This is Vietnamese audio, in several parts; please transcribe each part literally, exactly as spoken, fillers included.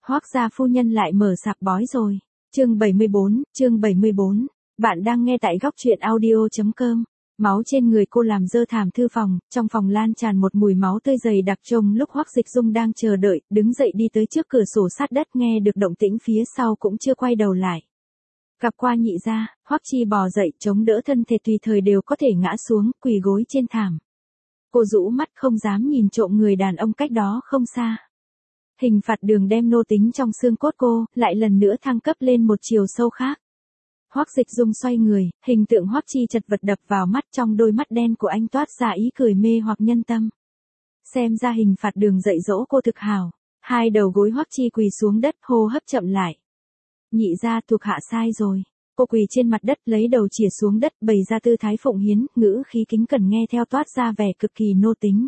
Hoác gia phu nhân lại mở sạp bói rồi. Chương bảy mươi bốn, chương bảy mươi bốn. Bạn đang nghe tại góc truyện audio chấm com. Máu trên người cô làm dơ thảm thư phòng, trong phòng lan tràn một mùi máu tươi dày đặc. Trông lúc Hoắc Dịch Dung đang chờ đợi, đứng dậy đi tới trước cửa sổ sát đất, nghe được động tĩnh phía sau cũng chưa quay đầu lại. Gặp qua nhị gia, Hoắc Chi bò dậy, chống đỡ thân thể tùy thời đều có thể ngã xuống, quỳ gối trên thảm. Cô rũ mắt không dám nhìn trộm người đàn ông cách đó không xa. Hình phạt đường đem nô tính trong xương cốt cô, lại lần nữa thăng cấp lên một chiều sâu khác. Hoắc Dịch Dung xoay người, hình tượng Hoắc Chi chật vật đập vào mắt, trong đôi mắt đen của anh toát ra ý cười mê hoặc nhân tâm. Xem ra hình phạt đường dạy dỗ cô thực hảo. Hai đầu gối Hoắc Chi quỳ xuống đất, hô hấp chậm lại. Nhị gia, thuộc hạ sai rồi. Cô quỳ trên mặt đất, lấy đầu chìa xuống đất, bày ra tư thái phụng hiến, ngữ khí kính cẩn nghe theo toát ra vẻ cực kỳ nô tính.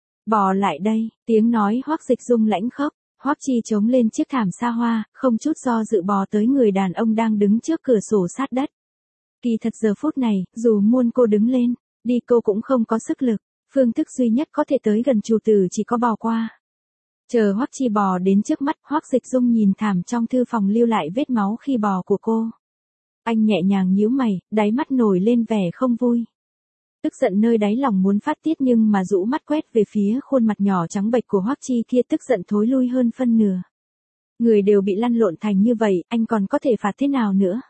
Bò lại đây, tiếng nói Hoắc Dịch Dung lãnh khốc. Hoắc Chi chống lên chiếc thảm xa hoa, không chút do dự bò tới người đàn ông đang đứng trước cửa sổ sát đất. Kỳ thật giờ phút này, dù muôn cô đứng lên, đi cô cũng không có sức lực, phương thức duy nhất có thể tới gần chủ tử chỉ có bò qua. Chờ Hoắc Chi bò đến trước mắt, Hoắc Dịch Dung nhìn thảm trong thư phòng lưu lại vết máu khi bò của cô. Anh nhẹ nhàng nhíu mày, đáy mắt nổi lên vẻ không vui. Tức giận nơi đáy lòng muốn phát tiết nhưng mà rũ mắt quét về phía khuôn mặt nhỏ trắng bệch của Hoắc Chi kia, tức giận thối lui hơn phân nửa. Người đều bị lăn lộn thành như vậy, anh còn có thể phạt thế nào nữa?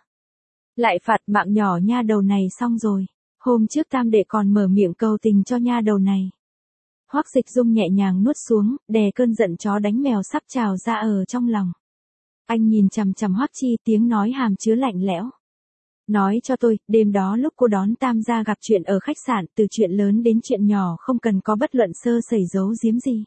Lại phạt mạng nhỏ nha đầu này xong rồi. Hôm trước tam đệ còn mở miệng cầu tình cho nha đầu này. Hoắc Dịch Dung nhẹ nhàng nuốt xuống, đè cơn giận chó đánh mèo sắp trào ra ở trong lòng. Anh nhìn chằm chằm Hoắc Chi, tiếng nói hàm chứa lạnh lẽo. Nói cho tôi, đêm đó lúc cô đón tam gia gặp chuyện ở khách sạn, từ chuyện lớn đến chuyện nhỏ không cần có bất luận sơ sẩy giấu giếm gì.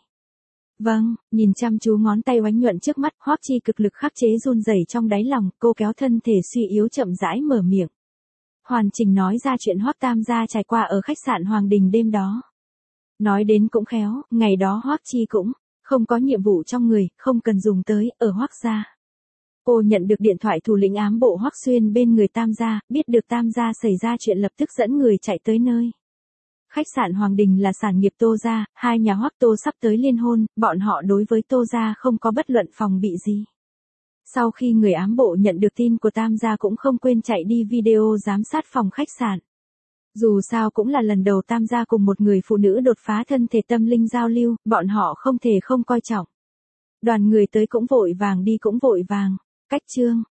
Vâng, nhìn chăm chú ngón tay oánh nhuận trước mắt, Hoắc Chi cực lực khắc chế run rẩy trong đáy lòng, cô kéo thân thể suy yếu chậm rãi mở miệng. Hoàn chỉnh nói ra chuyện Hoắc tam gia trải qua ở khách sạn Hoàng Đình đêm đó. Nói đến cũng khéo, ngày đó Hoắc Chi cũng không có nhiệm vụ trong người, không cần dùng tới, ở Hoắc gia. Cô nhận được điện thoại thủ lĩnh ám bộ Hoắc Xuyên bên người tam gia, biết được tam gia xảy ra chuyện lập tức dẫn người chạy tới nơi. Khách sạn Hoàng Đình là sản nghiệp Tô gia, hai nhà Hoắc Tô sắp tới liên hôn, bọn họ đối với Tô gia không có bất luận phòng bị gì. Sau khi người ám bộ nhận được tin của tam gia cũng không quên chạy đi video giám sát phòng khách sạn. Dù sao cũng là lần đầu tam gia cùng một người phụ nữ đột phá thân thể tâm linh giao lưu, bọn họ không thể không coi trọng. Đoàn người tới cũng vội vàng đi cũng vội vàng. Cách chương,